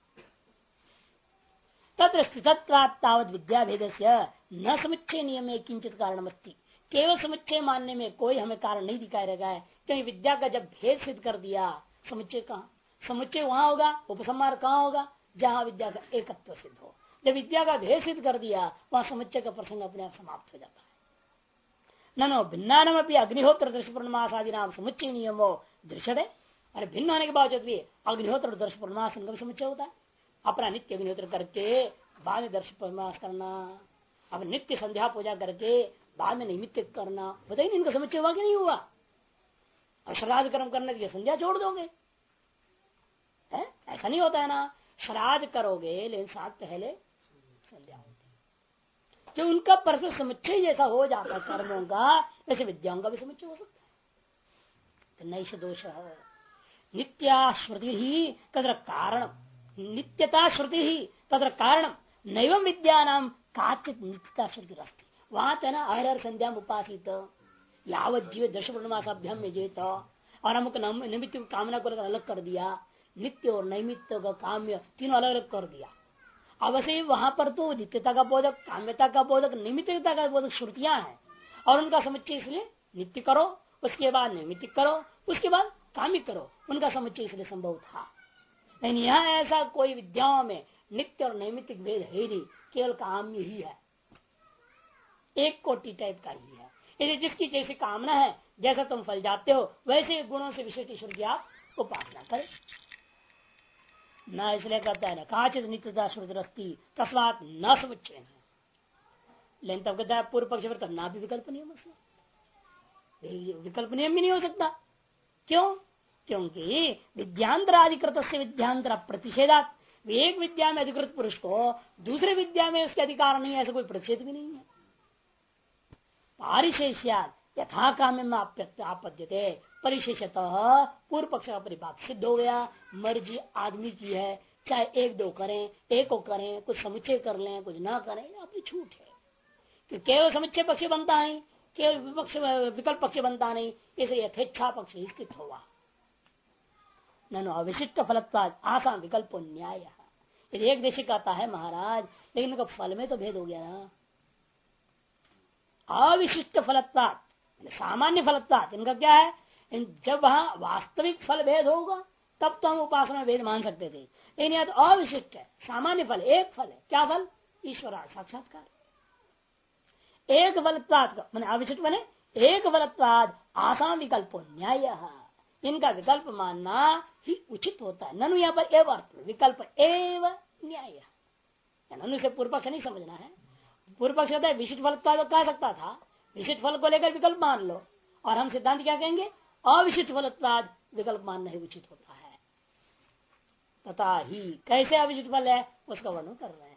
[SPEAKER 1] तत्र स्थितत्वात् विद्या भेद से न समुच्चय नियम में किंचित कारणमस्ति। केवल समुच्चय मानने में कोई हमें कारण नहीं दिखाई रहेगा है, क्योंकि विद्या का जब भेद सिद्ध कर दिया, समुच्चय कहाँ? समुच्चय वहां होगा, उपसंहार कहाँ होगा? जहां विद्या का एकत्व सिद्ध हो। जब विद्या का भेद सिद्ध कर दिया, वहां समुच्चय का प्रसंग अपने आप समाप्त हो जाता है। ननो भिन्नानम अपनी अग्निहोत्र दर्श पूर्णमास आदि नाम समुच्चय नियमो दृश्यते। अरे भिन्न होने के बावजूद भी अग्निहोत्र दर्श पूर्णमास संगम समुच्चय होता है। अपना नित्य अग्निहोत्र करके बाद में दर्श पूर्णमास करना, अब नित्य संध्या पूजा करके बाद में निमित्त करना, बताइए इनका समुच्चय हुआ कि नहीं हुआ? और श्राद्ध कर्म करने के लिए संध्या छोड़ दोगे? ऐसा नहीं होता है ना। श्राद्ध करोगे लेकिन साथ पहले कि उनका परस्पर समुच्चय जैसा हो जाता कर्मों का, वैसे विद्याओं का भी समुच्चय हो सकता है। तो नैष दोष नित्या श्रुति ही तत्र कारण, नित्यता श्रुति ही तत्र कारण नैवं विद्या नाम काचित नित्यता श्रुति रस्ती। वहां तो ना हर हर संध्या उपासित यावत जीव दश पूर्णमासाभ्याम में जेत और अमुक निमित्त कामना को अलग कर दिया, नित्य और नैमित्त का काम्य तीनों अलग अलग कर दिया। अवश्य वहां पर तो नित्यता का बोधक, काम्यता का बोधक, निमित्तता का बोधक श्रुतियां हैं और उनका समुच्चय इसलिए नित्य करो, उसके बाद नैमित्तिक करो, उसके बाद कामिक करो, उनका समुच्चय इसलिए संभव था। लेकिन यहाँ ऐसा कोई विद्याओं में नित्य और नैमित्तिक भेद है नहीं, केवल काम्य ही है, एक कोटि टाइप का ही है। इसलिए जिसकी जैसी कामना है, जैसा तुम फल जाते हो, वैसे गुणों से विशिष्ट ईश्वर की आप उपासना करें ना। इसलिए कहता है ना काचित नित्यता श्रुतिरस्ति तस्मात् न समुच्चय। लेकिन तब कहता है पूर्व पक्ष पर तब ना भी विकल्प नियम से, विकल्प नियम भी नहीं हो सकता। क्यों? क्योंकि विद्यांतराधिकृत से विद्यांतर प्रतिषेधात, एक विद्या में अधिकृत पुरुष को दूसरे विद्या में उसके अधिकार नहीं है, ऐसा कोई प्रतिषेध भी नहीं है। पारिशेष्यात यथा काम्य आपद्यते, परिशेषतः पूर्व पक्ष का परिपात सिद्ध हो गया। मर्जी आदमी की है, चाहे एक दो करें, एक को करें, कुछ समुच्चय कर लें, कुछ ना करें, अपनी छूट है। कि केवल समुच्चय पक्ष बनता नहीं, केवल विपक्ष विकल्प पक्ष बनता नहीं, इसलिए यथेच्छा पक्ष स्थित हुआ। ननु अविशिष्ट फलत्वाद आसान विकल्प न्याय। एक देशी कहता है महाराज, लेकिन उनका फल में तो भेद हो गया ना। अविशिष्ट फलत्वाद सामान्य फलत्वाद इनका क्या है, जब वहां वास्तविक फल भेद होगा तब तो हम उपासना भेद मान सकते थे। लेकिन यह तो अविशिष्ट है, सामान्य फल एक फल है। क्या फल? ईश्वर साक्षात्कार। एक फलत्वाद का मैंने अविशिष्ट बने एक फलत्वाद आसाम विकल्प न्याय, इनका विकल्प मानना ही उचित होता है। ननु यहाँ पर एव अर्थ विकल्प एव न्याय, ननु से पूर्व पक्ष नहीं समझना है। पूर्व पक्ष कहता है विशिष्ट फलत्वाद तो कह सकता था, विशिष्ट फल को लेकर विकल्प मान लो, और हम सिद्धांत क्या कहेंगे, अविशिष्ट फलत्वाद विकल्प मानना ही उचित होता है। तथा ही कैसे अविशिष्ट फल है उसका वर्णन कर रहे हैं।